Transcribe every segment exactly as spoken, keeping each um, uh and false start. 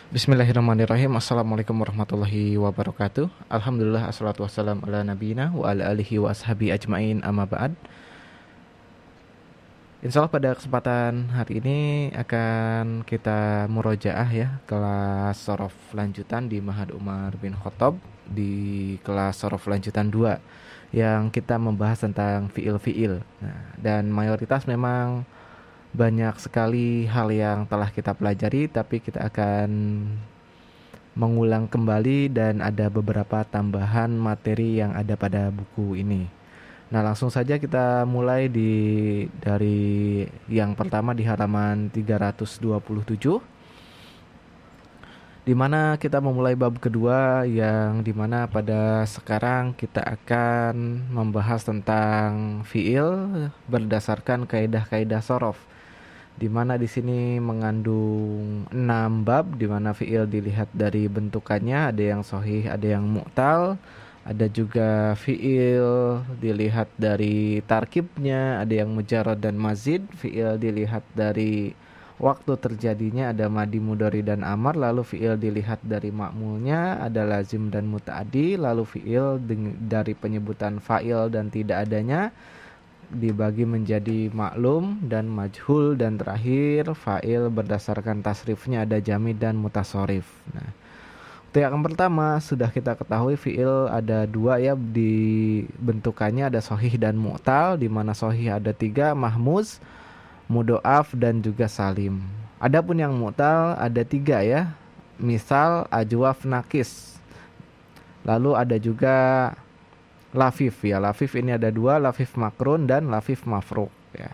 Bismillahirrahmanirrahim. Assalamualaikum warahmatullahi wabarakatuh. Alhamdulillah assalatu wassalam ala nabiyina wa ala alihi wa ashabi ajmain amma ba'd. Insyaallah pada kesempatan hari ini akan kita murojaah ya kelas sorof lanjutan di Ma'had Umar bin Khattab di kelas sorof lanjutan dua yang kita membahas tentang fiil-fiil. Nah, dan mayoritas memang banyak sekali hal yang telah kita pelajari, tapi kita akan mengulang kembali dan ada beberapa tambahan materi yang ada pada buku ini. Nah, langsung saja kita mulai di dari yang pertama di halaman tiga ratus dua puluh tujuh, di mana kita memulai bab kedua yang dimana pada sekarang kita akan membahas tentang fiil berdasarkan kaidah-kaidah sorof, di mana di sini mengandung enam bab, di mana fiil dilihat dari bentukannya, ada yang sahih, ada yang mu'tal, ada juga fiil dilihat dari tarkibnya, ada yang mujarrad dan mazid, fiil dilihat dari waktu terjadinya, ada madi, mudhari dan amar, lalu fiil dilihat dari ma'mulnya, ada lazim dan muta'addi, lalu fiil dari penyebutan fa'il dan tidak adanya dibagi menjadi maklum dan majhul, dan terakhir fa'il berdasarkan tasrifnya, ada jamid dan mutasorif. Nah, untuk yang pertama sudah kita ketahui fi'il ada dua ya di bentukannya, ada sahih dan mu'tal, di mana sahih ada tiga, mahmuz, mudhoaf dan juga salim. Adapun yang mu'tal ada tiga ya, misal, ajwaf, nakis. Lalu ada juga lafif ya, lafif ini ada dua, lafif makrun dan lafif mafruk ya.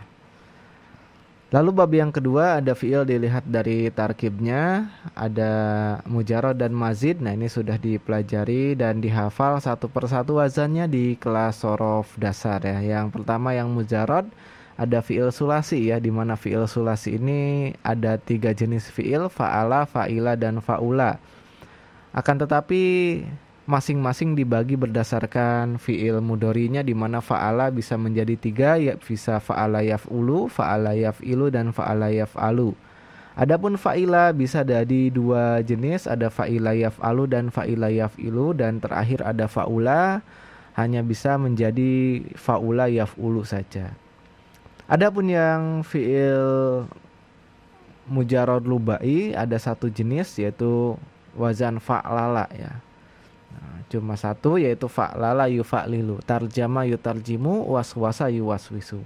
Lalu bab yang kedua ada fiil dilihat dari tarkibnya, ada mujarrad dan mazid. Nah, ini sudah dipelajari dan dihafal satu persatu wazannya di kelas sorof dasar ya. Yang pertama yang mujarrad ada fiil sulasi ya, di mana fiil sulasi ini ada tiga jenis fiil, fa'ala, fa'ila dan fa'ula. Akan tetapi masing-masing dibagi berdasarkan fiil mudhari'nya, di mana fa'ala bisa menjadi tiga, ya bisa fa'ala yaf'ulu, fa'ala yaf'ilu dan fa'ala yaf'alu. Adapun fa'ila bisa dari dua jenis, ada fa'ila yaf'alu dan fa'ila yaf'ilu, dan terakhir ada fa'ula, hanya bisa menjadi fa'ula yaf'ulu saja. Adapun yang fiil mujarrad lubai ada satu jenis, yaitu wazan fa'lala ya. Nah, cuma satu, yaitu fa'lala yufa'lilu, tarjama yutarjimu, waswasa yuwaswisu.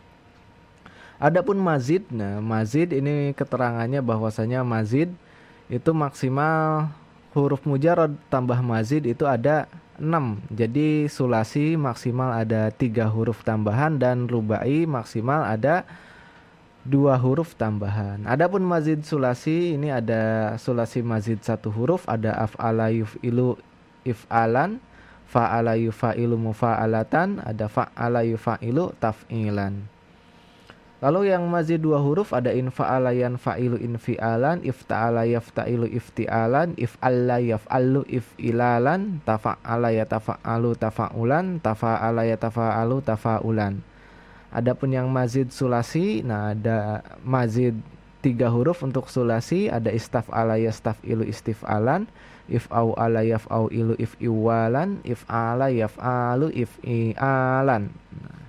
Adapun mazid, nah mazid ini keterangannya bahwasanya mazid itu maksimal huruf mujarrad tambah mazid itu ada enam. Jadi sulasi maksimal ada tiga huruf tambahan dan rubai maksimal ada dua huruf tambahan. Adapun mazid sulasi ini ada sulasi mazid satu huruf, ada af'ala yuf'ilu if'alan, fa'ala yufa'ilu mufa'alatan, ada fa'ala yufa'ilu taf'ilan. Lalu yang mazid dua huruf ada infa'ala yanfa'ilu infi'alan, ifta'ala yafta'ilu ifti'alan, if'alla yaf'allu if'ilalan, tafa'ala yatafa'alu tafa'ulan, tafa'ala yatafa'alu tafa'ulan. Adapun yang mazid sulasi, nah ada mazid tiga huruf untuk sulasi, ada istaf'ala yastaf'ilu istif'alan, if'au ala yaf'au ilu if'iwalan, if'ala yaf'alu if'ialan. Nah,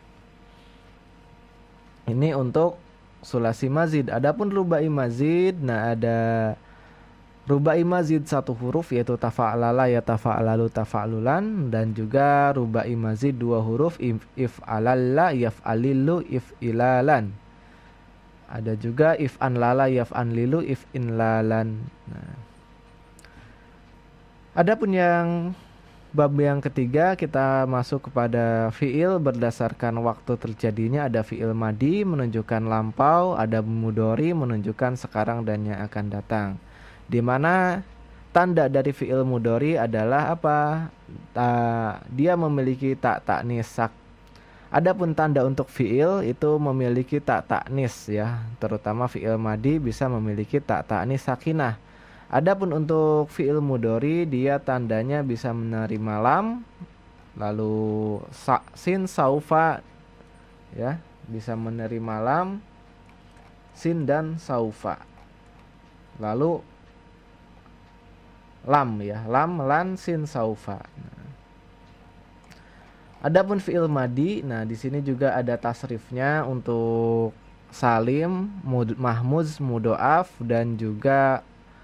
ini untuk sulasi mazid. Adapun rubai mazid, nah ada rubai mazid satu huruf yaitu tafa'alala ya tafa'alalu tafa'alulan, dan juga rubai mazid dua huruf if'alalla yaf'alilu if'ilalan. Ada juga if'anlala yaf'anlilu if'inlalan. Nah, adapun yang bab yang ketiga kita masuk kepada fiil berdasarkan waktu terjadinya, ada fiil madi menunjukkan lampau, ada mudhari menunjukkan sekarang dan yang akan datang. Di mana tanda dari fiil mudhari adalah apa? Ta, dia memiliki tak taknis sak. Adapun tanda untuk fiil itu memiliki tak taknis ya, terutama fiil madi bisa memiliki tak taknis sakinah. Adapun untuk fiil mudhari dia tandanya bisa menerima lam, lalu sa, sin, saufa ya, bisa menerima lam, sin dan saufa. Lalu lam ya, lam, lan, sin, saufa. Nah, adapun fiil madi, nah di sini juga ada tasrifnya untuk salim, mud, mahmuz, mudoaf, dan juga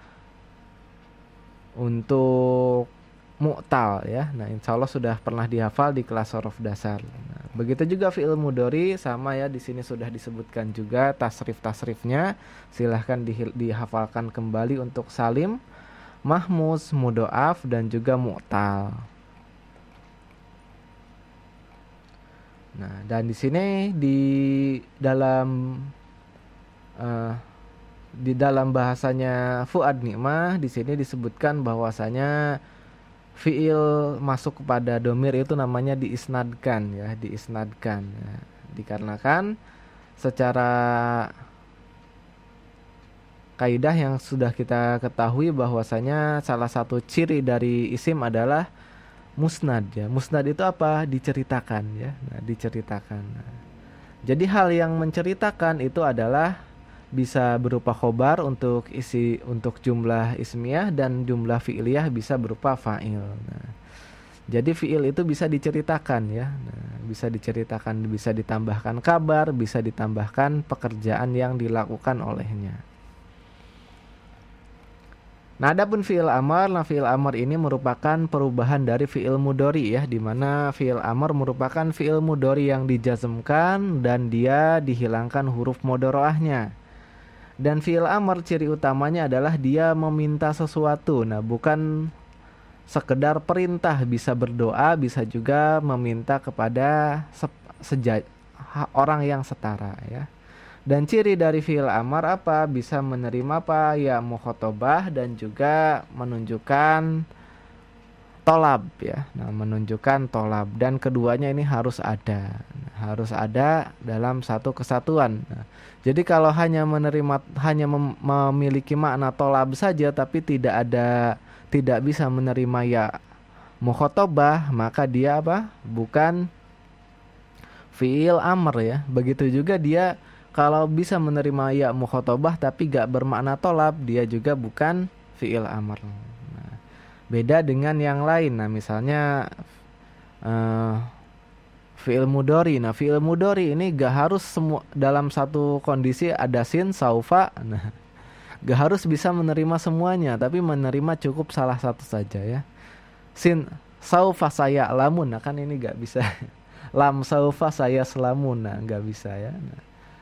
untuk mu'tal ya. Nah, insya Allah sudah pernah dihafal di kelas huruf dasar. Nah, begitu juga fi'il mudhari sama ya, di sini sudah disebutkan juga tasrif-tasrifnya. Silahkan di, dihafalkan kembali untuk salim, mahmuz, mudhoaf, dan juga mu'tal. Nah, dan di sini di dalam uh, di dalam bahasanya Fuad Nikmah di sini disebutkan bahwasanya fiil masuk kepada domir itu namanya diisnadkan ya, diisnadkan ya. Dikarenakan secara kaidah yang sudah kita ketahui bahwasanya salah satu ciri dari isim adalah musnad ya. Musnad itu apa? Diceritakan ya. Nah, diceritakan. Nah, jadi hal yang menceritakan itu adalah bisa berupa khobar untuk isi untuk jumlah ismiyah dan jumlah fi'liyah bisa berupa fa'il. Nah, jadi fi'il itu bisa diceritakan ya. Nah, bisa diceritakan, bisa ditambahkan kabar, bisa ditambahkan pekerjaan yang dilakukan olehnya. Nah, adapun fi'il amar, nah fi'il amar ini merupakan perubahan dari fi'il mudhari ya, di mana fi'il amar merupakan fi'il mudhari yang dijazmkan dan dia dihilangkan huruf mudhari'ahnya. Dan fi'il amr ciri utamanya adalah dia meminta sesuatu. Nah, bukan sekedar perintah, bisa berdoa, bisa juga meminta kepada seja, orang yang setara ya. Dan ciri dari fi'il amr apa? Bisa menerima apa? Ya mukhotobah dan juga menunjukkan tolab ya. Nah, menunjukkan tolab dan keduanya ini harus ada. Harus ada dalam satu kesatuan. Nah, jadi kalau hanya menerima, hanya mem memiliki makna tolab saja tapi tidak ada, tidak bisa menerima ya mukhotobah, maka dia apa? Bukan fi'il amr ya. Begitu juga dia kalau bisa menerima ya mukhotobah tapi gak bermakna tolab, dia juga bukan fi'il amr. Nah, beda dengan yang lain. Nah, misalnya uh, fi'il mudhari. Nah, fi'il mudhari ini gak harus semua dalam satu kondisi ada sin, saufa. Nah, gak harus bisa menerima semuanya, tapi menerima cukup salah satu saja ya. Sin, saufa saya lamun. Nah, kan ini gak bisa. Lam saufa saya selamun. Nah, gak bisa ya. Nah,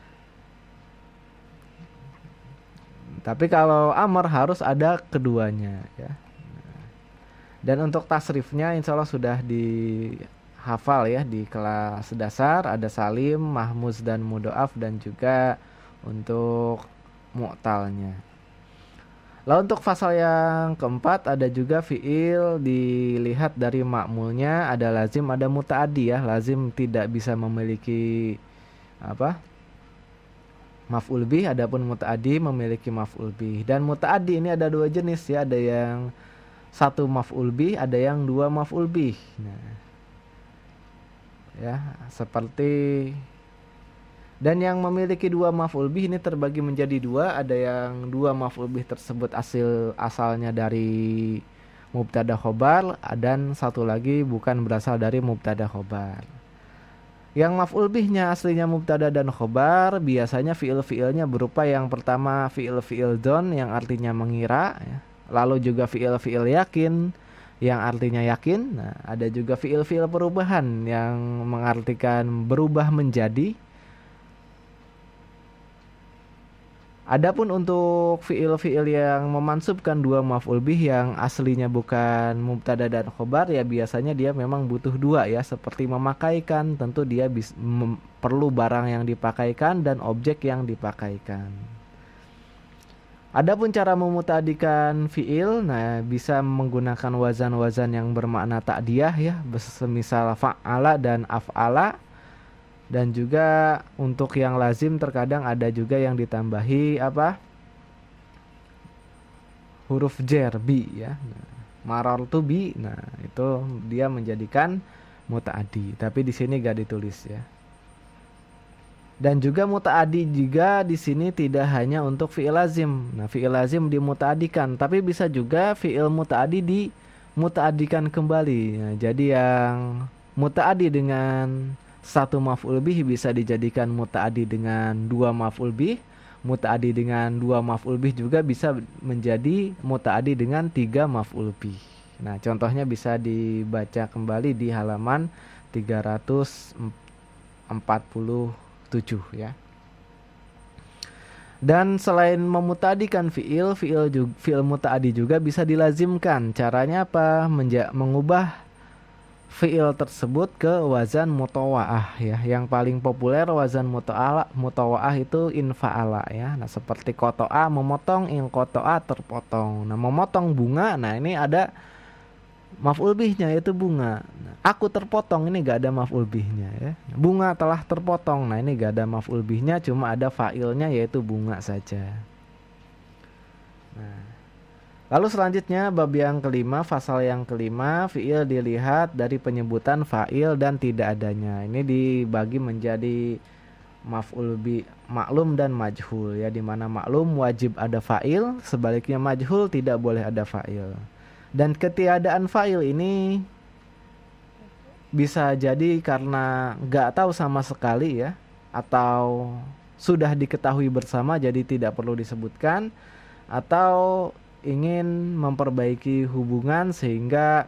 tapi kalau amar harus ada keduanya ya. Dan untuk tasrifnya insya Allah sudah dihafal ya di kelas dasar. Ada salim, mahmuz, dan mudoaf, dan juga untuk mu'talnya. Lalu untuk fasal yang keempat ada juga fi'il dilihat dari makmulnya, ada lazim, ada muta'addi ya. Lazim tidak bisa memiliki apa? Maf'ul bih, adapun muta'addi memiliki maf'ul bih. Dan muta'addi ini ada dua jenis ya, ada yang satu maf'ul bih, ada yang dua maf'ul bih. Nah, ya, seperti dan yang memiliki dua maf'ul bih ini terbagi menjadi dua, ada yang dua maf'ul bih tersebut asal asalnya dari mubtada khobar dan satu lagi bukan berasal dari mubtada khobar. Yang maf'ul bihnya aslinya mubtada dan khobar, biasanya fi'il-fi'ilnya berupa yang pertama fi'il-fi'il don yang artinya mengira ya. Lalu juga fi'il-fi'il yakin yang artinya yakin. Nah, ada juga fi'il-fi'il perubahan yang mengartikan berubah menjadi. Adapun untuk fi'il-fi'il yang memansubkan dua maf'ul bih yang aslinya bukan mubtada dan khobar, ya biasanya dia memang butuh dua ya, seperti memakaikan, tentu dia bis, mem, perlu barang yang dipakaikan dan objek yang dipakaikan. Adapun cara memutadikan fi'il, nah bisa menggunakan wazan-wazan yang bermakna ta'diyah ya, semisal fa'ala dan af'ala. Dan juga untuk yang lazim terkadang ada juga yang ditambahi apa? Huruf jer, bi ya. Nah, marartu bi. Nah, itu dia menjadikan muta'addi. Tapi di sini gak ditulis ya. Dan juga mutaadi juga di sini tidak hanya untuk fi'il lazim. Nah, fi'il lazim dimutaadikan, tapi bisa juga fi'il mutaadi dimutaadikan kembali. Nah, jadi yang mutaadi dengan satu maf'ul bih bisa dijadikan mutaadi dengan dua maf'ul bih. Mutaadi dengan dua maf'ul bih juga bisa menjadi mutaadi dengan tiga maf'ul bih. Nah, contohnya bisa dibaca kembali di halaman tiga ratus empat puluh tujuh ya. Dan selain memutadikan fiil, fiil juga, fiil mutaadi juga bisa dilazimkan. Caranya apa? Menja- mengubah fiil tersebut ke wazan mutawa'ah ya. Yang paling populer wazan mutawa'ah, mutawa'ah itu infa'ala ya. Nah, seperti koto'a memotong, in koto'a terpotong. Nah, memotong bunga, nah ini ada maf'ul bihnya yaitu bunga. Nah, aku terpotong ini gak ada maf'ul bihnya ya. Bunga telah terpotong. Nah, ini gak ada maf'ul bihnya, cuma ada fa'ilnya yaitu bunga saja. Nah, lalu selanjutnya bab yang kelima, fasal yang kelima, fi'il dilihat dari penyebutan fa'il dan tidak adanya. Ini dibagi menjadi maf'ul bi maklum dan majhul ya, di mana maklum wajib ada fa'il, sebaliknya majhul tidak boleh ada fa'il. Dan ketiadaan fa'il ini bisa jadi karena gak tahu sama sekali ya, atau sudah diketahui bersama jadi tidak perlu disebutkan, atau ingin memperbaiki hubungan sehingga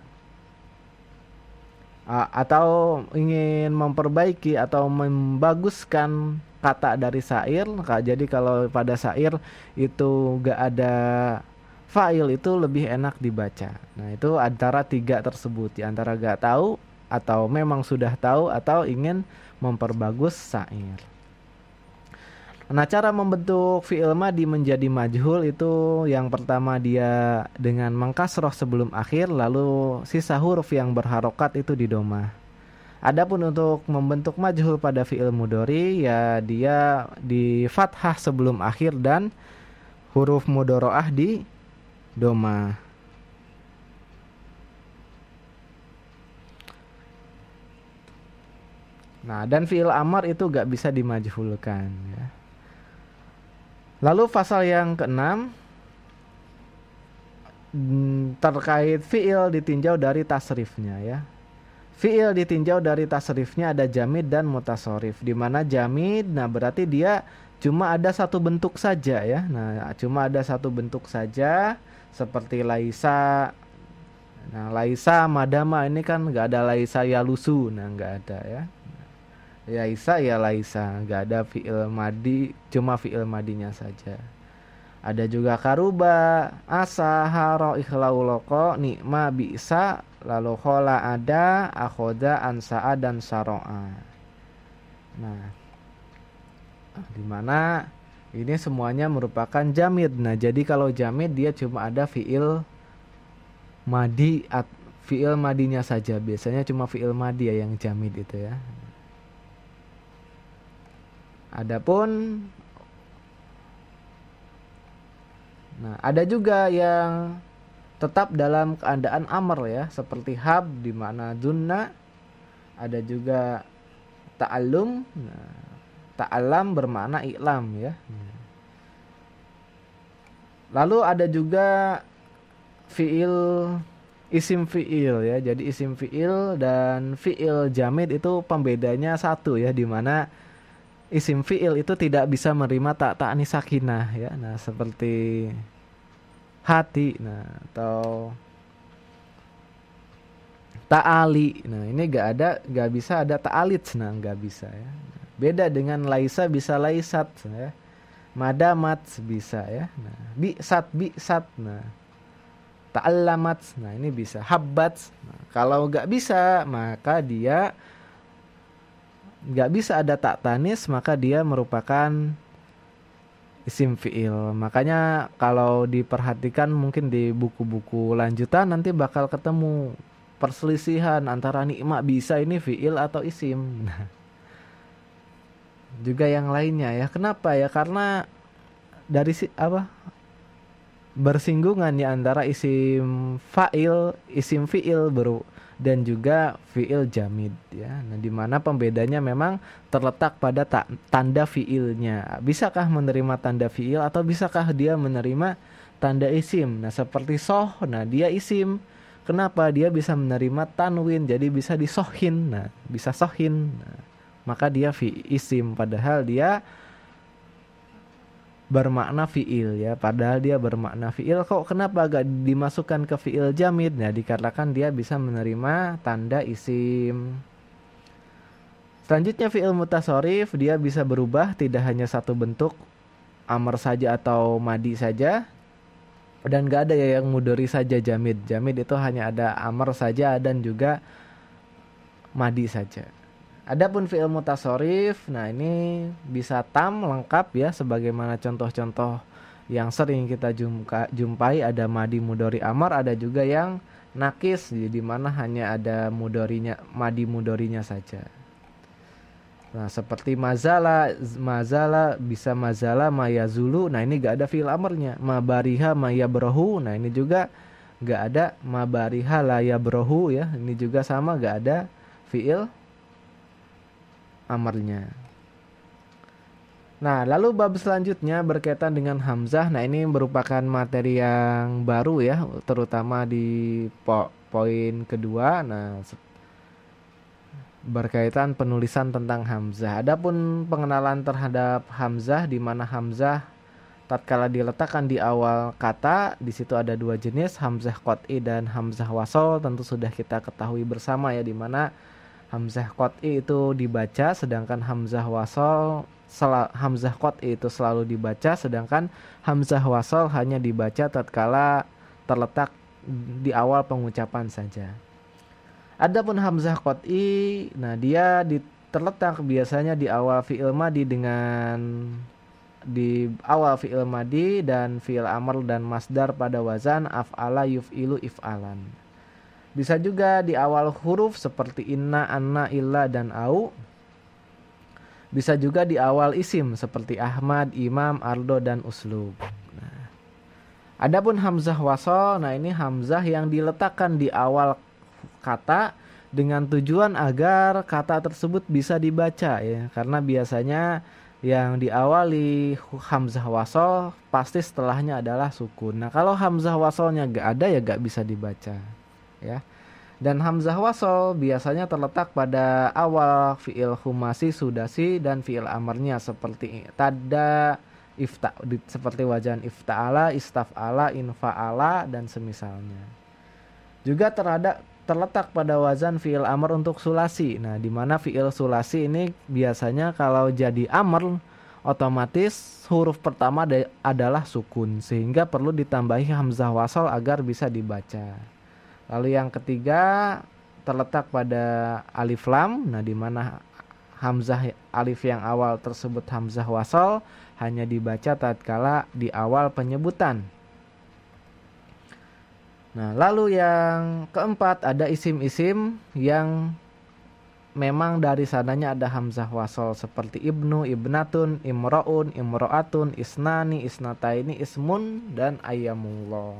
uh, atau ingin memperbaiki atau membaguskan kata dari syair. Jadi kalau pada syair itu gak ada fa'il itu lebih enak dibaca. Nah, itu antara tiga tersebut, di antara gak tahu atau memang sudah tahu atau ingin memperbagus syair. Nah, cara membentuk fi'il madhi menjadi majhul itu yang pertama dia dengan mengkasroh sebelum akhir, lalu sisa huruf yang berharokat itu didomah. Adapun untuk membentuk majhul pada fi'il mudhari ya dia di fathah sebelum akhir dan huruf mudhoro'ah di doma. Nah, dan fi'il amar itu gak bisa dimajhulkan ya. Lalu pasal yang keenam terkait fi'il ditinjau dari tasrifnya ya. Fi'il ditinjau dari tasrifnya ada jamid dan mutasorif. Di mana jamid, nah berarti dia cuma ada satu bentuk saja ya. Nah, cuma ada satu bentuk saja. Seperti laisa. Nah, laisa madama ini kan nggak ada laisa yalusu. Nah, nggak ada ya. Laisa ya laisa, nggak ada fi'il madi, cuma fi'il madinya saja. Ada juga karuba, asa, haro, ikhlauloko, nikma, bisa, lalu khola ada, akhoda, ansa'a dan saro'a. Nah, dimana ini semuanya merupakan jamid. Nah, jadi kalau jamid dia cuma ada fi'il madi, fi'il madinya saja. Biasanya cuma fi'il madi ya yang jamid itu ya. Adapun nah, ada juga yang tetap dalam keadaan amr ya, seperti hab di mana dunna. Ada juga ta'allum. Nah, ta'allam bermakna i'lam ya. Lalu ada juga fi'il isim fi'il ya. Jadi isim fi'il dan fi'il jamid itu pembedanya satu ya, di mana isim fi'il itu tidak bisa menerima tak ta'nis sakinah ya. Nah, seperti hati, nah atau ta'ali. Nah, ini gak ada, gak bisa ada ta'alit, nah gak bisa ya. Beda dengan laisa, bisa laisat ya. Madamat bisa ya. Nah, bi'sat bi'sat. Nah, ta'allamat. Nah, ini bisa. Habbat. Nah, kalau gak bisa, maka dia gak bisa ada tak tanis, maka dia merupakan isim fi'il. Makanya kalau diperhatikan mungkin di buku-buku lanjutan nanti bakal ketemu perselisihan antara nikma bisa ini fi'il atau isim. Nah, juga yang lainnya ya. Kenapa ya? Karena dari si apa? bersinggungan ya antara isim fa'il, isim fi'il baru dan juga fi'il jamid ya. Nah, di mana pembedanya memang terletak pada ta- tanda fi'ilnya. Bisakah menerima tanda fi'il atau bisakah dia menerima tanda isim? Nah, seperti soh, nah dia isim. Kenapa dia bisa menerima tanwin? Jadi bisa disohin. Nah, bisa sohin. Nah, maka dia fi isim padahal dia bermakna fiil ya, padahal dia bermakna fiil. Kok kenapa agak dimasukkan ke fiil jamid? Nah, dikarenakan dia bisa menerima tanda isim. Selanjutnya fiil mutasorif, dia bisa berubah tidak hanya satu bentuk, amr saja atau madi saja, dan gak ada ya yang mudori saja jamid. Jamid itu hanya ada amr saja dan juga madi saja. Adapun fi'il mutasorif, nah ini bisa tam lengkap ya, sebagaimana contoh-contoh yang sering kita jumpa, jumpai. Ada madi mudori amar, ada juga yang nakis, di mana hanya ada mudorinya, madi mudorinya saja. Nah, seperti mazala, mazala bisa mazala mayazulu. Nah, ini gak ada fi'il amarnya. Mabariha mayabrohu. Nah, ini juga gak ada mabariha layabrohu ya. Ini juga sama, gak ada fi'il amarnya. Nah, lalu bab selanjutnya berkaitan dengan hamzah. Nah, ini merupakan materi yang baru ya, terutama di po poin kedua. Nah, berkaitan penulisan tentang hamzah. Adapun pengenalan terhadap hamzah, di mana hamzah tatkala diletakkan di awal kata, di situ ada dua jenis, hamzah qat'i dan hamzah wasol. Tentu sudah kita ketahui bersama ya, di mana hamzah qat'i itu dibaca, sedangkan hamzah wasol sel- hamzah qat'i itu selalu dibaca, sedangkan hamzah wasol hanya dibaca tatkala terletak di awal pengucapan saja. Adapun hamzah qat'i, nah dia di, terletak biasanya di awal fi'il madi dengan di awal fi'il madi dan fi'il amr dan masdar pada wazan af'ala yuf'ilu if'alan. Bisa juga di awal huruf seperti inna, anna, illa, dan au. Bisa juga di awal isim seperti Ahmad, Imam, Ardo, dan Uslub. Nah, adapun hamzah wasol, nah ini hamzah yang diletakkan di awal kata dengan tujuan agar kata tersebut bisa dibaca ya. Karena biasanya yang diawali hamzah wasol pasti setelahnya adalah sukun. Nah, kalau hamzah wasolnya gak ada ya gak bisa dibaca ya. Dan hamzah wasol biasanya terletak pada awal fi'il humasi, sudasi, dan fi'il amarnya seperti tada, ifta, seperti wajan ifta'ala, istaf'ala, infa'ala, dan semisalnya. Juga terada, terletak pada wazan fi'il amr untuk sulasi. Nah, di mana fi'il sulasi ini biasanya kalau jadi amr otomatis huruf pertama adalah sukun, sehingga perlu ditambahi hamzah wasol agar bisa dibaca. Lalu yang ketiga terletak pada alif lam. Nah, di mana hamzah alif yang awal tersebut hamzah wasol hanya dibaca tatkala di awal penyebutan. Nah, lalu yang keempat ada isim-isim yang memang dari sananya ada hamzah wasol seperti ibnu, ibnatun, imro'un, imro'atun, isnani, isnataini, ismun, dan ayyamullah.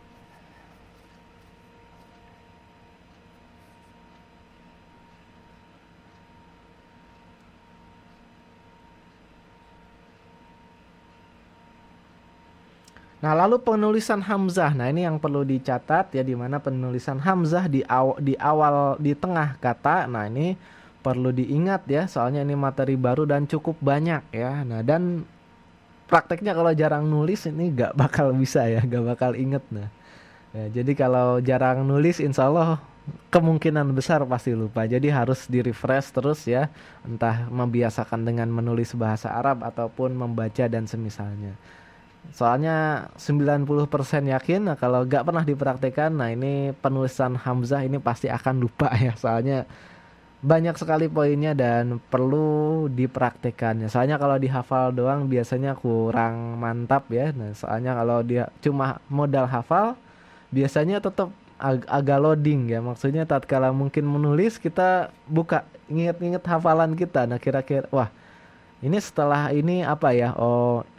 Nah, lalu penulisan hamzah. Nah, ini yang perlu dicatat ya, di mana penulisan hamzah di awal di awal di tengah kata. Nah, ini perlu diingat ya, soalnya ini materi baru dan cukup banyak ya. Nah, dan prakteknya kalau jarang nulis ini gak bakal bisa ya, gak bakal inget. Nah, ya, jadi kalau jarang nulis insya Allah kemungkinan besar pasti lupa. Jadi harus di refresh terus ya, entah membiasakan dengan menulis bahasa Arab ataupun membaca dan semisalnya. Soalnya sembilan puluh persen yakin, nah kalau gak pernah dipraktekkan, nah ini penulisan hamzah ini pasti akan lupa ya. Soalnya banyak sekali poinnya dan perlu dipraktekannya. Soalnya kalau dihafal doang biasanya kurang mantap ya. Nah, soalnya kalau dia cuma modal hafal, biasanya tetap ag- agak loading ya. Maksudnya tatkala mungkin menulis kita buka, inget-inget hafalan kita. Nah, kira-kira wah, ini setelah ini apa ya? Oh,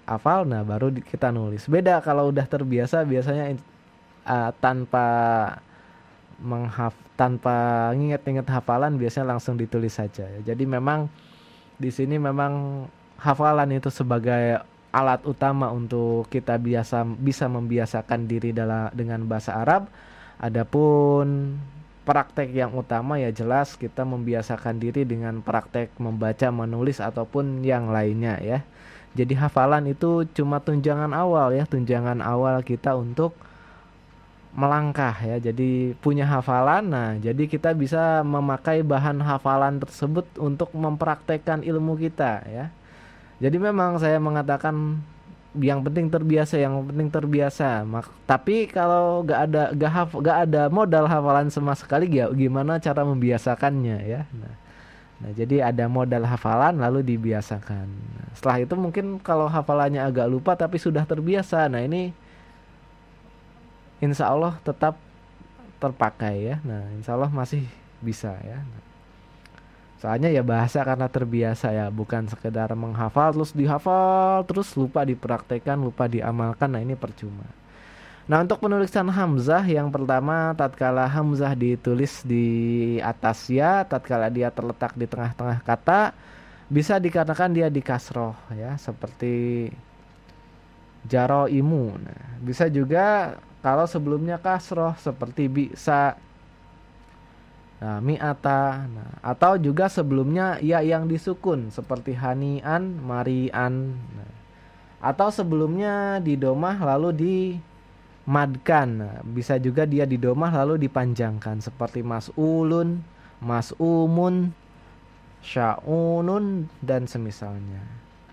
hafal, nah baru di- kita nulis. Beda kalau udah terbiasa, biasanya uh, tanpa menghaf tanpa nginget-nginget hafalan biasanya langsung ditulis saja. Jadi memang di sini memang hafalan itu sebagai alat utama untuk kita biasa bisa membiasakan diri dalam dengan bahasa Arab. Adapun praktek yang utama ya jelas kita membiasakan diri dengan praktek membaca, menulis ataupun yang lainnya ya. Jadi hafalan itu cuma tunjangan awal ya, tunjangan awal kita untuk melangkah ya. Jadi punya hafalan, nah jadi kita bisa memakai bahan hafalan tersebut untuk mempraktekkan ilmu kita ya. Jadi memang saya mengatakan yang penting terbiasa, yang penting terbiasa. Mak- tapi kalau gak ada gak, haf- gak ada modal hafalan sama sekali, ya gimana cara membiasakannya ya. Nah, nah, jadi ada modal hafalan lalu dibiasakan. Nah, setelah itu mungkin kalau hafalannya agak lupa tapi sudah terbiasa, nah ini insya Allah tetap terpakai ya. Nah, insya Allah masih bisa ya. Soalnya ya bahasa karena terbiasa ya, bukan sekedar menghafal terus dihafal terus lupa dipraktekkan, lupa diamalkan. Nah, ini percuma. Nah, untuk penulisan hamzah yang pertama, tatkala hamzah ditulis di atas ya, tatkala dia terletak di tengah-tengah kata, bisa dikatakan dia di kasroh ya, seperti jaroimu. Nah, bisa juga kalau sebelumnya kasroh seperti bisa, nah, mi'ata, nah, atau juga sebelumnya ya yang disukun seperti hanian, marian, nah, atau sebelumnya didomah lalu dimadkan, nah, bisa juga dia didomah lalu dipanjangkan seperti mas'ulun, mas'umun, sya'unun dan semisalnya.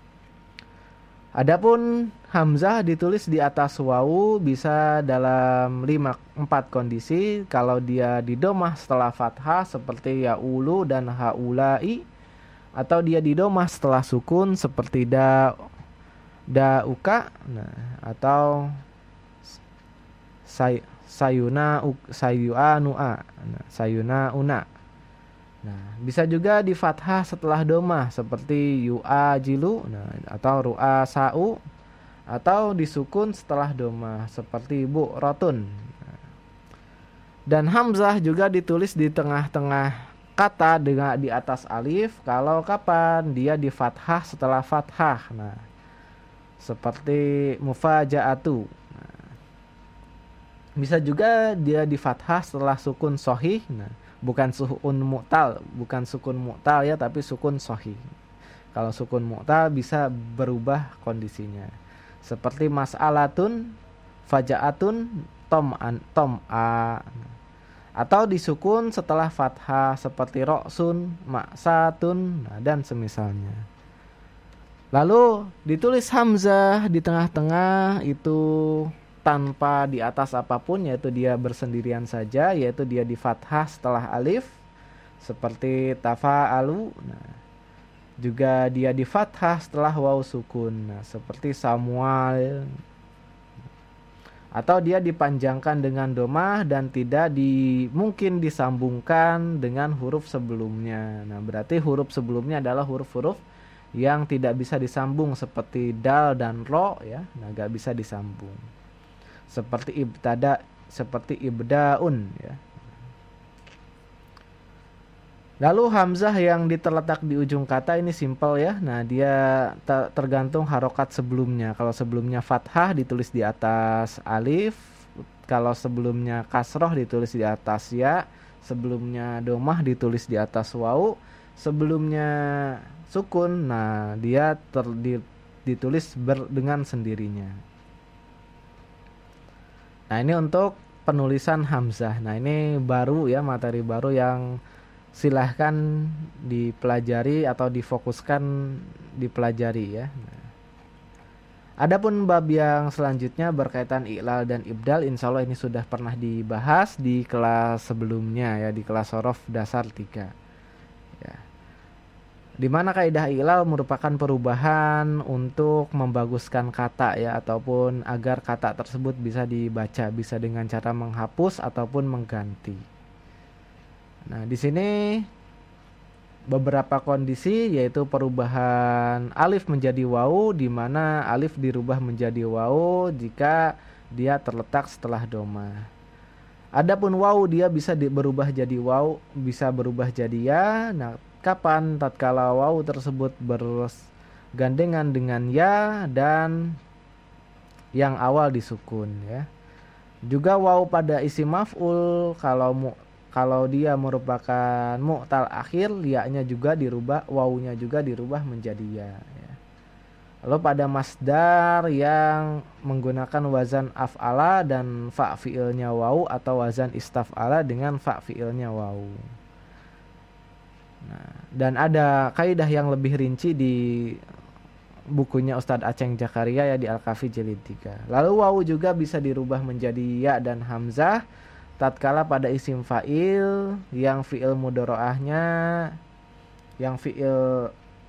Adapun hamzah ditulis di atas wawu bisa dalam lima empat kondisi. Kalau dia didomah setelah fathah seperti yaulu dan haulai, atau dia didomah setelah sukun seperti da dauka, nah, atau say, sayuna sayuanua, nah, sayuna una. Nah, bisa juga di fathah setelah domah seperti yu'ajilu, nah, atau ru'asa'u, atau disukun setelah domah seperti bu'ratun. Nah, dan hamzah juga ditulis di tengah-tengah kata dengan di atas alif kalau kapan dia di fathah setelah fathah. Nah, seperti mufaja'atu. Nah, bisa juga dia di fathah setelah sukun sohih. Nah, bukan sukun mu'tal, bukan sukun mu'tal ya, tapi sukun sohih. Kalau sukun mu'tal bisa berubah kondisinya. Seperti mas'alatun, faja'atun, tom'an, tom'a. Atau disukun setelah fathah seperti roksun, maksatun, nah, dan semisalnya. Lalu ditulis hamzah di tengah-tengah itu tanpa di atas apapun, yaitu dia bersendirian saja, yaitu dia di fathah setelah alif seperti tafa'alu. Nah, juga dia di fathah setelah waw sukun, nah, seperti samual. Atau dia dipanjangkan dengan domah dan tidak di mungkin disambungkan dengan huruf sebelumnya. Nah, berarti huruf sebelumnya adalah huruf-huruf yang tidak bisa disambung seperti dal dan ro ya. Nah, gak bisa disambung. Seperti ibtada, seperti ibdaun ya. Lalu hamzah yang terletak di ujung kata ini simpel ya. Nah, dia ter- tergantung harokat sebelumnya. Kalau sebelumnya fathah ditulis di atas alif, kalau sebelumnya kasroh ditulis di atas ya, sebelumnya domah ditulis di atas wawu, sebelumnya sukun, nah dia ter- di- ditulis ber- dengan sendirinya. Nah, ini untuk penulisan hamzah. Nah, ini baru ya, materi baru yang silahkan dipelajari atau difokuskan dipelajari ya. Nah, adapun bab yang selanjutnya berkaitan i'lal dan ibdal, insya Allah ini sudah pernah dibahas di kelas sebelumnya ya, di kelas sorof dasar tiga. Ya. Di mana kaidah i'lal merupakan perubahan untuk membaguskan kata ya, ataupun agar kata tersebut bisa dibaca, bisa dengan cara menghapus ataupun mengganti. Nah, di sini beberapa kondisi, yaitu perubahan alif menjadi wawu, di mana alif dirubah menjadi wawu jika dia terletak setelah doma. Adapun wawu dia bisa di, berubah jadi wawu, bisa berubah jadi ya. Nah, kapan? Tatkala wawu tersebut bergandengan dengan ya dan yang awal disukun ya. Juga wawu pada isim maf'ul, kalau mu, kalau dia merupakan mu'tal akhir, ya-nya juga dirubah, wawunya juga dirubah menjadi ya, ya. Lalu pada masdar yang menggunakan wazan af'ala dan fa fi'ilnya wawu, atau wazan istaf'ala dengan fa fi'ilnya wawu. Nah, dan ada kaidah yang lebih rinci di bukunya Ustadz Aceng Jakaria ya, di Al-Kafi jilid tiga. Lalu wawu juga bisa dirubah menjadi ya dan hamzah tatkala pada isim fa'il yang fi'il mudhari'ahnya yang fi'il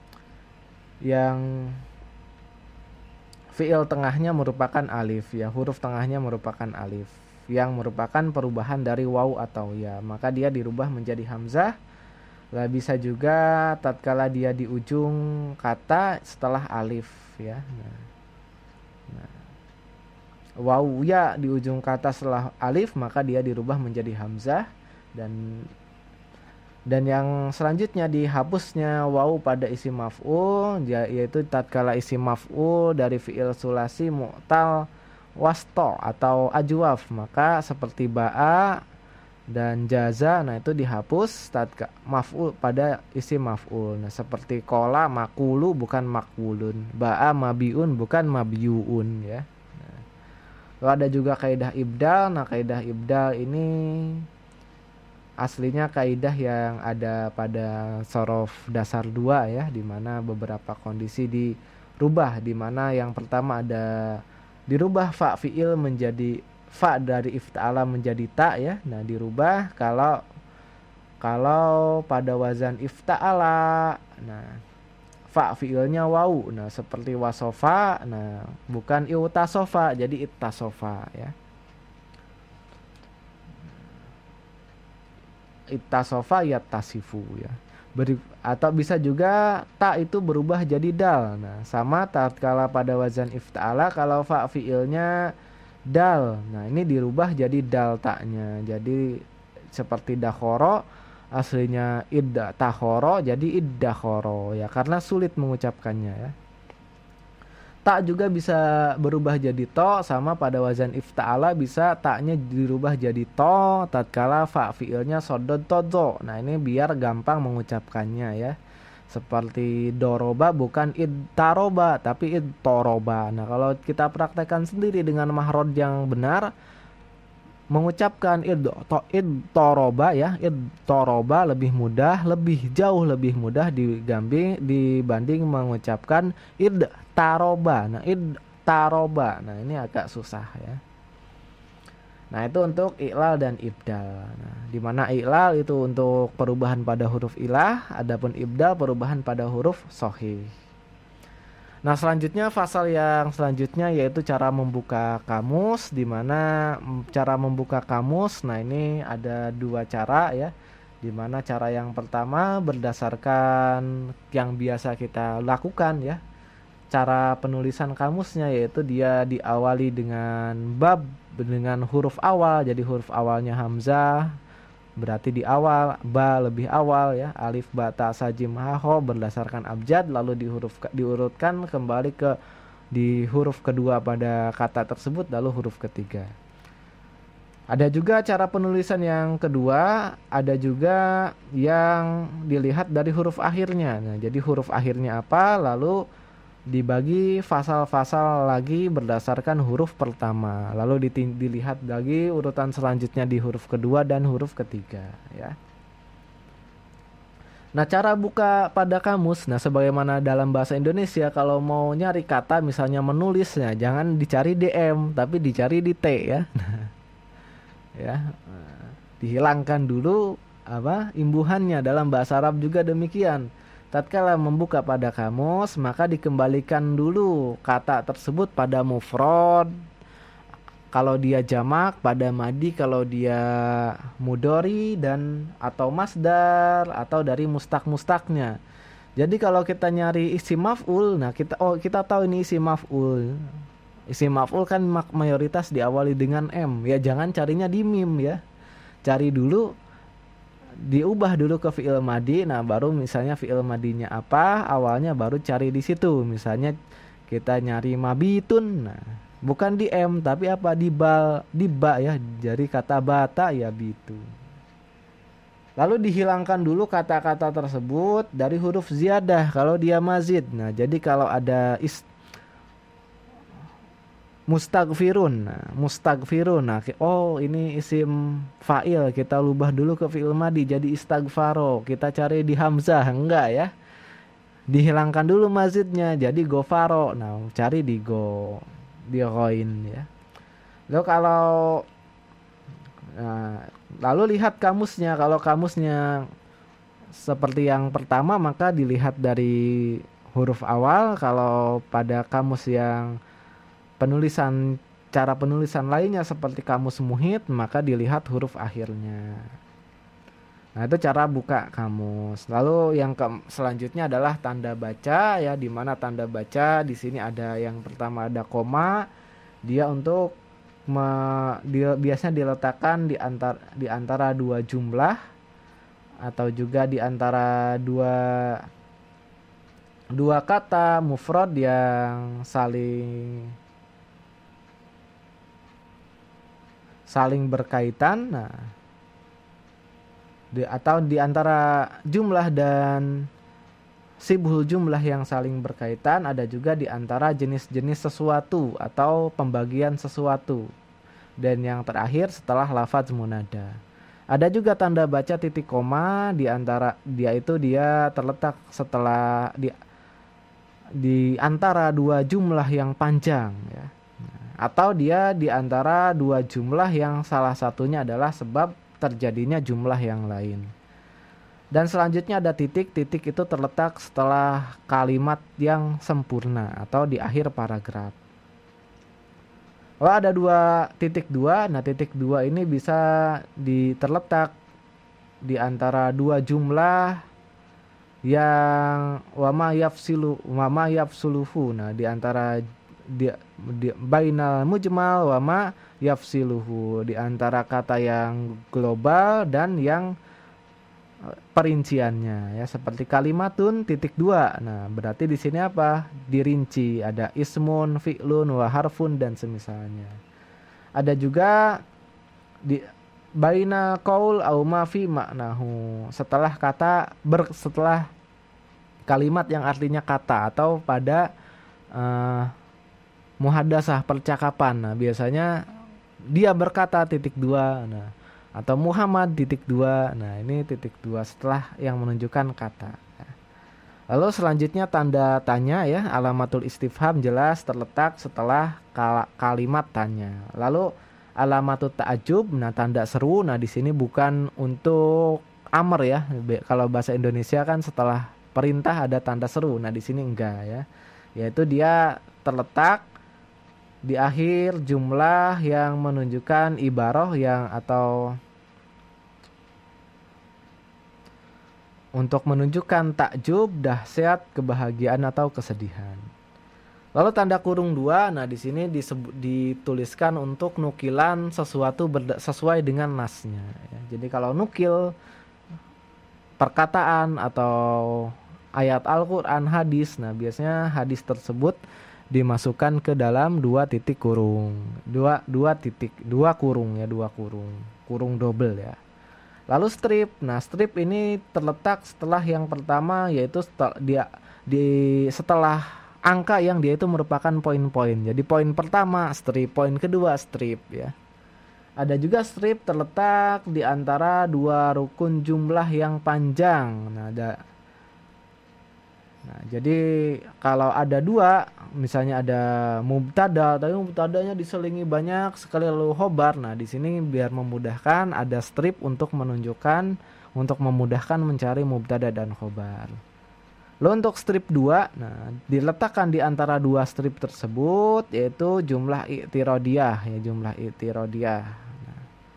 yang fi'il tengahnya merupakan alif ya, huruf tengahnya merupakan alif yang merupakan perubahan dari wawu atau ya, maka dia dirubah menjadi hamzah. Lah bisa juga tatkala dia di ujung kata setelah alif ya. Nah, nah. Wawu ya di ujung kata setelah alif, maka dia dirubah menjadi hamzah. Dan dan yang selanjutnya dihapusnya wawu pada isim maf'ul, yaitu tatkala isim maf'ul dari fi'il sulasi mu'tal wasto atau ajwaf, maka seperti ba'a dan jaza, nah itu dihapus tatkala maf'ul pada isim maf'ul. Nah seperti kola makulu bukan makulun, ba'a mabiun bukan mabiun ya. Lalu ada juga kaidah ibdal. Nah kaidah ibdal ini aslinya kaidah yang ada pada sorof dasar dua ya, dimana beberapa kondisi dirubah, dimana yang pertama ada dirubah fa fi'il menjadi fa dari ifta'ala menjadi ta ya. Nah dirubah kalau kalau pada wazan ifta'ala, nah fa fi'ilnya wawu, nah seperti wasofa, nah bukan iutasofa, jadi ittasofa ya. Ittasofa ya tasifu ya. Beri, atau bisa juga ta itu berubah jadi dal. Nah sama tatkala pada wazan ifta'ala, kalau fa fi'ilnya dal, nah ini dirubah jadi dal taknya, jadi seperti dakhoro, aslinya idda takhoro jadi iddakhoro ya, karena sulit mengucapkannya ya. Tak juga bisa berubah jadi to, sama pada wazan ifta'ala bisa taknya dirubah jadi to tatkala fa fi'ilnya sodod todzo. Nah ini biar gampang mengucapkannya ya, seperti doroba bukan idtaroba tapi idtoroba. Nah kalau kita praktekkan sendiri dengan mahrod yang benar, mengucapkan id to id toroba ya, id toroba lebih mudah, lebih jauh lebih mudah digambing dibanding mengucapkan id taroba. Nah id taroba, nah ini agak susah ya. Nah itu untuk i'lal dan ibdal. Nah dimana i'lal itu untuk perubahan pada huruf ilah, adapun ibdal perubahan pada huruf shohih. Nah selanjutnya fasal yang selanjutnya yaitu cara membuka kamus, di mana cara membuka kamus. Nah ini ada dua cara ya, di mana cara yang pertama berdasarkan yang biasa kita lakukan ya, cara penulisan kamusnya, yaitu dia diawali dengan bab dengan huruf awal, jadi huruf awalnya hamzah, berarti di awal, ba lebih awal ya, alif ba ta sa jim ha ho berdasarkan abjad, lalu di huruf diurutkan kembali ke di huruf kedua pada kata tersebut, lalu huruf ketiga. Ada juga cara penulisan yang kedua, ada juga yang dilihat dari huruf akhirnya. Nah, jadi huruf akhirnya apa, lalu dibagi fasal-fasal lagi berdasarkan huruf pertama, lalu dilihat lagi urutan selanjutnya di huruf kedua dan huruf ketiga ya. Nah cara buka pada kamus, nah sebagaimana dalam bahasa Indonesia kalau mau nyari kata misalnya menulisnya, jangan dicari D M tapi dicari di T ya. Ya, dihilangkan dulu apa imbuhannya. Dalam bahasa Arab juga demikian. Tatkala membuka pada kamus, maka dikembalikan dulu kata tersebut pada mufrad kalau dia jamak, pada madi kalau dia mudori dan atau masdar atau dari mustak-mustaknya. Jadi kalau kita nyari isim maf'ul, nah kita oh kita tahu ini isim maf'ul. Isim maf'ul kan mayoritas diawali dengan M. Ya jangan carinya di mim ya. Cari dulu, diubah dulu ke fi'il madi. Nah, baru misalnya fi'il madinya apa, awalnya baru cari di situ. Misalnya kita nyari mabitun. Nah, bukan di M tapi apa, di ba, di ba ya. Jadi kata bata ya bitu. Lalu dihilangkan dulu kata-kata tersebut dari huruf ziyadah kalau dia mazid. Nah, jadi kalau ada is mustagfirun, nah, mustagfirun. Nah, oh ini isim fa'il, kita ubah dulu ke fi'il madi jadi istagfaro. Kita cari di hamzah, enggak ya. Dihilangkan dulu mazidnya jadi gofaro. Nah, cari di go, di ghoin ya. Lalu kalau nah, lalu lihat kamusnya. Kalau kamusnya seperti yang pertama maka dilihat dari huruf awal. Kalau pada kamus yang penulisan, cara penulisan lainnya seperti kamus muhit, maka dilihat huruf akhirnya. Nah, itu cara buka kamus. Lalu yang ke, selanjutnya adalah tanda baca ya, di mana tanda baca di sini ada yang pertama ada koma. Dia untuk me, dia biasanya diletakkan di antara di antara dua jumlah atau juga di antara dua dua kata mufrad yang saling saling berkaitan. Nah, di, atau di antara jumlah dan sibhul jumlah yang saling berkaitan, ada juga di antara jenis-jenis sesuatu atau pembagian sesuatu. Dan yang terakhir setelah lafaz munada. Ada juga tanda baca titik koma di antara dia itu dia terletak setelah di di antara dua jumlah yang panjang ya. Atau dia di antara dua jumlah yang salah satunya adalah sebab terjadinya jumlah yang lain. Dan selanjutnya ada titik. Titik itu terletak setelah kalimat yang sempurna atau di akhir paragraf. Oh, ada dua titik dua. Nah, titik dua ini bisa diterletak di antara dua jumlah yang wama yafsilu wama yafsuluhu. Nah, di antara di, di bainal mujmal wama yafsiluhu, di antara kata yang global dan yang perinciannya ya, seperti kalimatun titik dua. Nah, berarti di sini apa? Dirinci, ada ismun, fi'lun, wa harfun dan semisalnya. Ada juga di baina qaul au ma fi maknahu, setelah kata ber, setelah kalimat yang artinya kata atau pada uh, muhadasah percakapan. Nah, biasanya dia berkata titik dua. Nah, atau Muhammad titik dua. Nah, ini titik dua setelah yang menunjukkan kata. Lalu selanjutnya tanda tanya ya, alamatul istifham jelas terletak setelah kal- kalimat tanya. Lalu alamatut ta'ajub, nah tanda seru. Nah, di sini bukan untuk amr ya. Kalau bahasa Indonesia kan setelah perintah ada tanda seru. Nah, di sini enggak ya. Yaitu dia terletak di akhir jumlah yang menunjukkan ibarah yang atau untuk menunjukkan takjub, dahsyat, kebahagiaan atau kesedihan. Lalu tanda kurung dua, nah di sini disebut, dituliskan untuk nukilan sesuatu berda, sesuai dengan nasnya. Ya. Jadi kalau nukil perkataan atau ayat Al-Quran, hadis, nah biasanya hadis tersebut dimasukkan ke dalam dua titik kurung, dua dua titik dua kurung ya, dua kurung, kurung double ya. Lalu strip, nah strip ini terletak setelah yang pertama, yaitu setel, dia di setelah angka yang dia itu merupakan poin-poin. Jadi poin pertama strip, poin kedua strip ya. Ada juga strip terletak di antara dua rukun jumlah yang panjang. Nah, ada Nah, jadi kalau ada dua, misalnya ada mubtada, tapi mubtadanya diselingi banyak sekali lalu khobar. Nah, di sini biar memudahkan ada strip untuk menunjukkan, untuk memudahkan mencari mubtada dan khobar. Lalu untuk strip dua, nah diletakkan di antara dua strip tersebut yaitu jumlah i'tiradiyah ya, jumlah i'tiradiyah. Nah,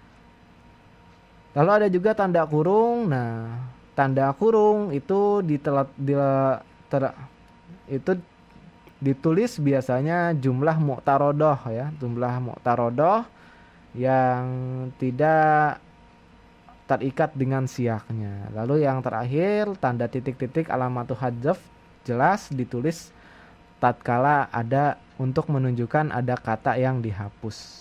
lalu ada juga tanda kurung. Nah, tanda kurung itu ditelat di, ter, itu ditulis biasanya jumlah mu'tarodoh ya, jumlah mu'tarodoh yang tidak terikat dengan siaknya. Lalu yang terakhir tanda titik-titik alamatu hadzaf jelas ditulis tatkala ada untuk menunjukkan ada kata yang dihapus.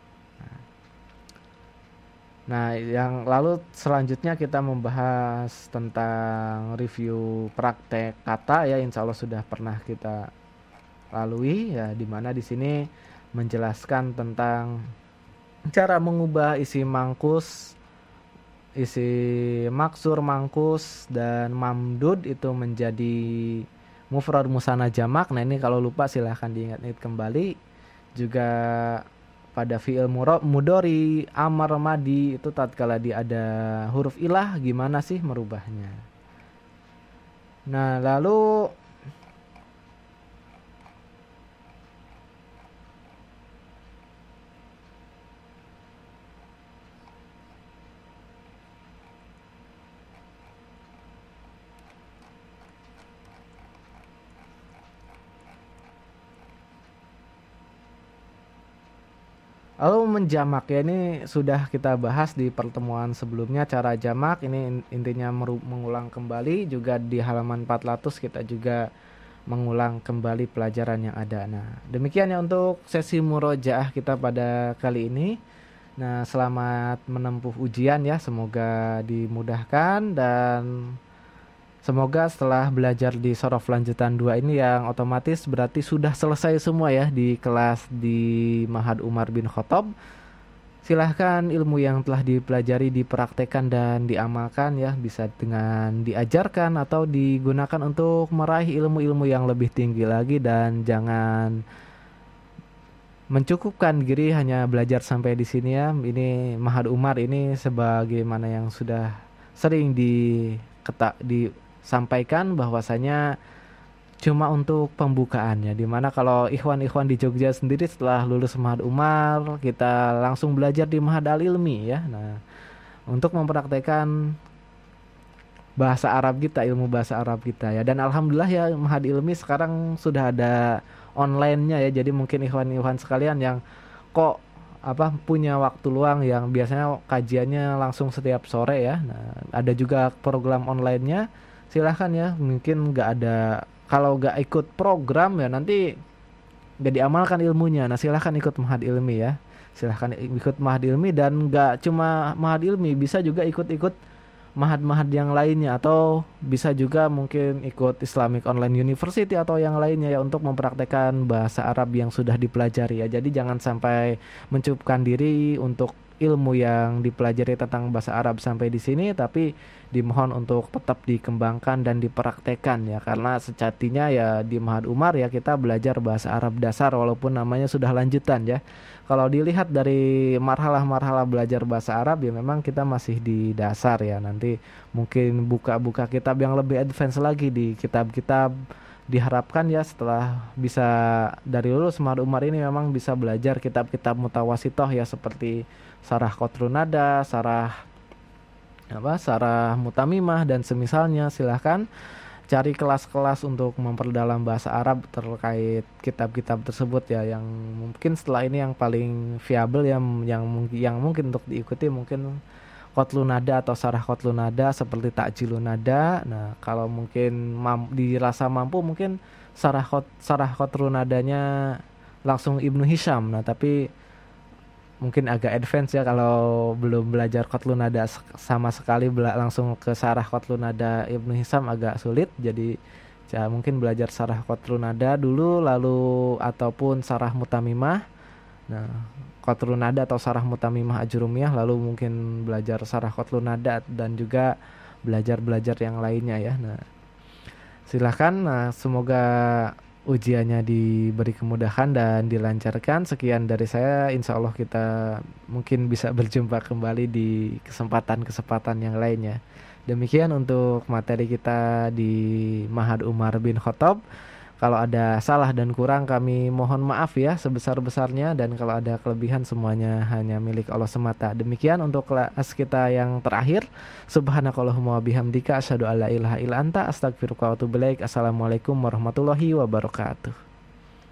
Nah, yang lalu selanjutnya kita membahas tentang review praktek kata ya, insya Allah sudah pernah kita lalui ya, dimana di sini menjelaskan tentang cara mengubah isi mangkus, isi maksur mangkus dan mamdud itu menjadi mufrad musanna jamak. Nah, ini kalau lupa silahkan diingat-ingat kembali. Juga pada fi'il mudhari, amar, madi itu tatkala dia ada huruf ilah gimana sih merubahnya. Nah, lalu Lalu menjamak ya, ini sudah kita bahas di pertemuan sebelumnya cara jamak. Ini intinya mengulang kembali, juga di halaman empat ratus kita juga mengulang kembali pelajaran yang ada. Nah, demikian ya untuk sesi murojaah kita pada kali ini. Nah, selamat menempuh ujian ya, semoga dimudahkan dan semoga setelah belajar di sorof lanjutan dua ini yang otomatis berarti sudah selesai semua ya di kelas di Ma'had Umar bin Khattab. Silahkan ilmu yang telah dipelajari dipraktekkan dan diamalkan ya, bisa dengan diajarkan atau digunakan untuk meraih ilmu-ilmu yang lebih tinggi lagi, dan jangan mencukupkan diri hanya belajar sampai di sini ya. Ini Ma'had Umar ini sebagaimana yang sudah sering diketa di sampaikan bahwasanya cuma untuk pembukaannya, dimana kalau ikhwan-ikhwan di Jogja sendiri setelah lulus Ma'had Umar kita langsung belajar di Ma'had Al Ilmi ya. Nah, untuk mempraktekkan bahasa Arab kita, ilmu bahasa Arab kita ya, dan alhamdulillah ya Ma'had Ilmi sekarang sudah ada online-nya ya. Jadi mungkin ikhwan-ikhwan sekalian yang kok apa punya waktu luang yang biasanya kajiannya langsung setiap sore ya, nah ada juga program online-nya. Silahkan ya, mungkin nggak ada, kalau nggak ikut program ya nanti nggak diamalkan ilmunya. Nah, silahkan ikut Ma'had Ilmi ya, silahkan ikut Ma'had Ilmi, dan nggak cuma Ma'had Ilmi, bisa juga ikut-ikut Ma'had-Ma'had yang lainnya, atau bisa juga mungkin ikut Islamic Online University atau yang lainnya ya, untuk mempraktekkan bahasa Arab yang sudah dipelajari ya. Jadi jangan sampai mencukupkan diri untuk ilmu yang dipelajari tentang bahasa Arab sampai di sini, tapi dimohon untuk tetap dikembangkan dan dipraktekkan ya, karena sejatinya ya di Ma'had Umar ya kita belajar bahasa Arab dasar walaupun namanya sudah lanjutan ya. Kalau dilihat dari marhalah-marhalah belajar bahasa Arab ya memang kita masih di dasar ya. Nanti mungkin buka-buka kitab yang lebih advance lagi di kitab-kitab, diharapkan ya setelah bisa dari lulus Ma'had Umar ini memang bisa belajar kitab-kitab mutawasitoh ya, seperti Sarah Qatrun Nada, Sarah apa Sarah Mutamimah dan semisalnya. Silahkan cari kelas-kelas untuk memperdalam bahasa Arab terkait kitab-kitab tersebut ya, yang mungkin setelah ini yang paling viable ya, yang yang mungkin untuk diikuti mungkin Qatrun Nada atau Sarah Qatrun Nada seperti Ta'jilun Nada. Nah, kalau mungkin mam, dirasa mampu mungkin Sarah Qat, Sarah Qatrun Nadanya langsung Ibnu Hisham. Nah, tapi mungkin agak advance ya kalau belum belajar Qatrun Nada sama sekali, bela, langsung ke Sarah Qatrun Nada Ibnu Hisham agak sulit. Jadi ya, mungkin belajar Sarah Qatrun Nada dulu, lalu ataupun Sarah Mutamimah. Nah, Qatrun Nada atau Sarah Mutamimah Ajrumiyah, lalu mungkin belajar Sarah Qatrun Nada dan juga belajar-belajar yang lainnya ya. Nah, silahkan. Nah, semoga ujiannya diberi kemudahan dan dilancarkan. Sekian dari saya, insya Allah kita mungkin bisa berjumpa kembali di kesempatan-kesempatan yang lainnya. Demikian untuk materi kita di Mahad Umar bin Khattab. Kalau ada salah dan kurang kami mohon maaf ya sebesar-besarnya, dan kalau ada kelebihan semuanya hanya milik Allah semata. Demikian untuk kelas kita yang terakhir. Subhanakallahumma wa bihamdika asyhadu alla ilaha illa anta astaghfiruka wa atubu ilaik. Assalamualaikum warahmatullahi wabarakatuh.